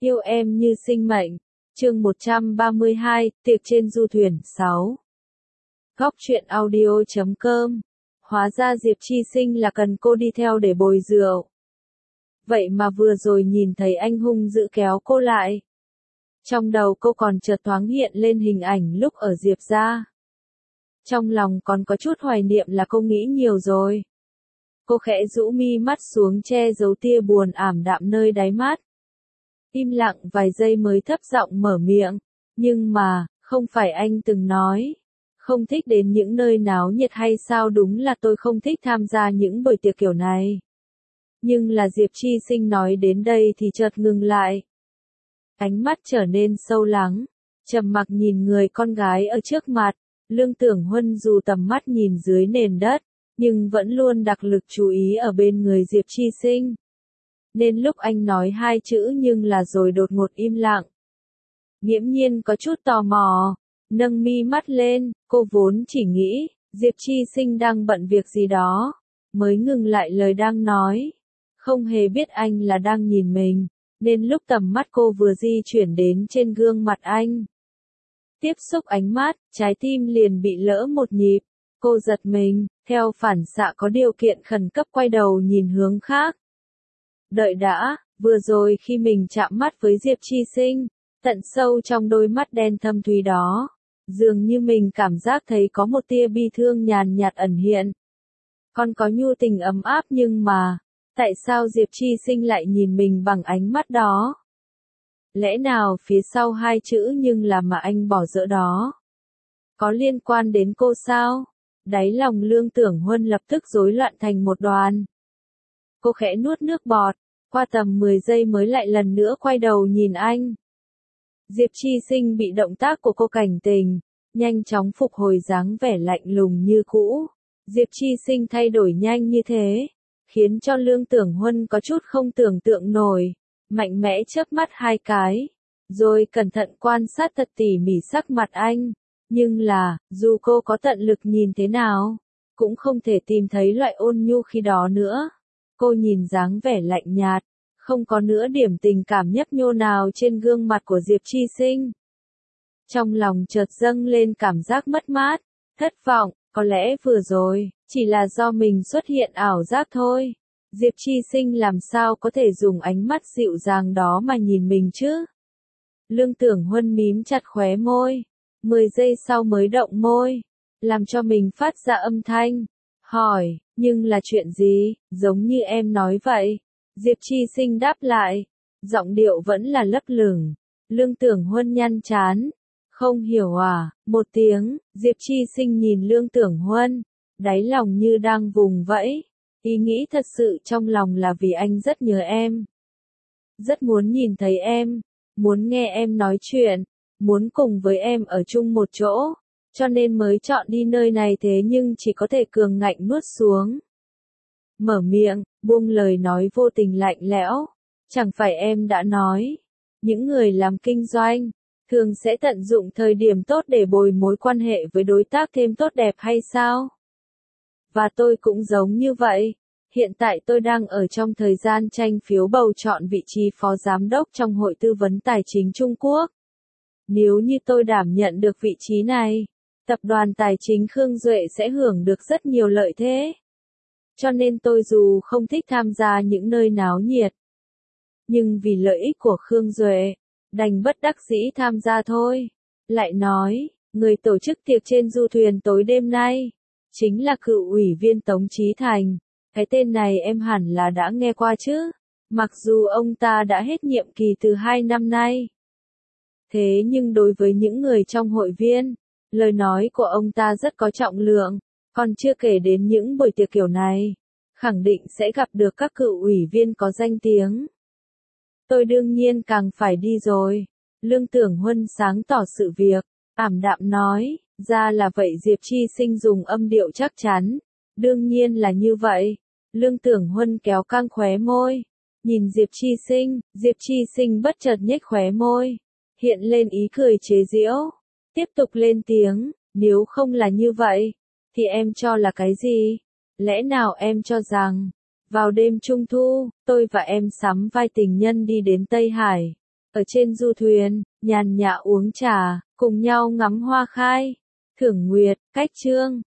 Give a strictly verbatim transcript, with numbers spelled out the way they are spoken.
Yêu em như sinh mệnh. Chương một trăm ba mươi hai, tiệc trên du thuyền, sáu. Góc truyện audio chấm com. Hóa ra Diệp Chi Sinh là cần cô đi theo để bồi rượu. Vậy mà vừa rồi nhìn thấy anh hung dữ kéo cô lại. Trong đầu cô còn chợt thoáng hiện lên hình ảnh lúc ở Diệp gia. Trong lòng còn có chút hoài niệm là cô nghĩ nhiều rồi. Cô khẽ rũ mi mắt xuống che giấu tia buồn ảm đạm nơi đáy mắt. Im lặng vài giây mới thấp giọng mở miệng. Nhưng mà, không phải anh từng nói. Không thích đến những nơi náo nhiệt hay sao? Đúng là tôi không thích tham gia những buổi tiệc kiểu này. Nhưng là Diệp Chi Sinh nói đến đây thì chợt ngừng lại. Ánh mắt trở nên sâu lắng. Trầm mặc nhìn người con gái ở trước mặt. Lương Tưởng Huân dù tầm mắt nhìn dưới nền đất, nhưng vẫn luôn đặc lực chú ý ở bên người Diệp Chi Sinh. Nên lúc anh nói hai chữ nhưng là rồi đột ngột im lặng. Nghiễm nhiên có chút tò mò, nâng mi mắt lên, cô vốn chỉ nghĩ, Diệp Chi Sinh đang bận việc gì đó, mới ngừng lại lời đang nói. Không hề biết anh là đang nhìn mình, nên lúc tầm mắt cô vừa di chuyển đến trên gương mặt anh. Tiếp xúc ánh mắt, trái tim liền bị lỡ một nhịp, cô giật mình, theo phản xạ có điều kiện khẩn cấp quay đầu nhìn hướng khác. Đợi đã, vừa rồi khi mình chạm mắt với Diệp Chi Sinh, tận sâu trong đôi mắt đen thâm thúy đó, dường như mình cảm giác thấy có một tia bi thương nhàn nhạt ẩn hiện. Còn có nhu tình ấm áp nhưng mà, tại sao Diệp Chi Sinh lại nhìn mình bằng ánh mắt đó? Lẽ nào phía sau hai chữ nhưng là mà anh bỏ dỡ đó? Có liên quan đến cô sao? Đáy lòng Lương Tưởng Huân lập tức rối loạn thành một đoàn. Cô khẽ nuốt nước bọt, qua tầm mười giây mới lại lần nữa quay đầu nhìn anh. Diệp Chi Sinh bị động tác của cô cảnh tình, nhanh chóng phục hồi dáng vẻ lạnh lùng như cũ. Diệp Chi Sinh thay đổi nhanh như thế, khiến cho Lương Tưởng Huân có chút không tưởng tượng nổi, mạnh mẽ chớp mắt hai cái, rồi cẩn thận quan sát thật tỉ mỉ sắc mặt anh. Nhưng là, dù cô có tận lực nhìn thế nào, cũng không thể tìm thấy loại ôn nhu khi đó nữa. Cô nhìn dáng vẻ lạnh nhạt, không có nữa điểm tình cảm nhấp nhô nào trên gương mặt của Diệp Chi Sinh. Trong lòng chợt dâng lên cảm giác mất mát, thất vọng, có lẽ vừa rồi, chỉ là do mình xuất hiện ảo giác thôi. Diệp Chi Sinh làm sao có thể dùng ánh mắt dịu dàng đó mà nhìn mình chứ? Lương Tưởng Huân mím chặt khóe môi, mười giây sau mới động môi, làm cho mình phát ra âm thanh, hỏi, nhưng là chuyện gì, giống như em nói vậy. Diệp Chi Sinh đáp lại, giọng điệu vẫn là lấp lửng. Lương Tưởng Huân nhăn trán, không hiểu à, một tiếng. Diệp Chi Sinh nhìn Lương Tưởng Huân, đáy lòng như đang vùng vẫy. Ý nghĩ thật sự trong lòng là vì anh rất nhớ em. Rất muốn nhìn thấy em, muốn nghe em nói chuyện, muốn cùng với em ở chung một chỗ, cho nên mới chọn đi nơi này thế nhưng chỉ có thể cường ngạnh nuốt xuống. Mở miệng, buông lời nói vô tình lạnh lẽo, chẳng phải em đã nói, những người làm kinh doanh, thường sẽ tận dụng thời điểm tốt để bồi mối quan hệ với đối tác thêm tốt đẹp hay sao? Và tôi cũng giống như vậy, hiện tại tôi đang ở trong thời gian tranh phiếu bầu chọn vị trí phó giám đốc trong Hội Tư vấn Tài chính Trung Quốc. Nếu như tôi đảm nhận được vị trí này, tập đoàn tài chính Khương Duệ sẽ hưởng được rất nhiều lợi thế. Cho nên tôi dù không thích tham gia những nơi náo nhiệt, nhưng vì lợi ích của Khương Duệ, đành bất đắc dĩ tham gia thôi. Lại nói, người tổ chức tiệc trên du thuyền tối đêm nay, chính là cựu ủy viên Tống Chí Thành. Cái tên này em hẳn là đã nghe qua chứ, mặc dù ông ta đã hết nhiệm kỳ từ hai năm nay. Thế nhưng đối với những người trong hội viên, lời nói của ông ta rất có trọng lượng, còn chưa kể đến những buổi tiệc kiểu này, khẳng định sẽ gặp được các cựu ủy viên có danh tiếng. Tôi đương nhiên càng phải đi rồi. Lương Tưởng Huân sáng tỏ sự việc, ảm đạm nói, ra là vậy. Diệp Chi Sinh dùng âm điệu chắc chắn, đương nhiên là như vậy. Lương Tưởng Huân kéo căng khóe môi, nhìn Diệp Chi Sinh, Diệp Chi Sinh bất chợt nhếch khóe môi, hiện lên ý cười chế giễu, tiếp tục lên tiếng, nếu không là như vậy, thì em cho là cái gì? Lẽ nào em cho rằng, vào đêm Trung Thu, tôi và em sắm vai tình nhân đi đến Tây Hải, Ở trên du thuyền, nhàn nhã uống trà, cùng nhau ngắm hoa khai. Thưởng nguyệt, cách chương.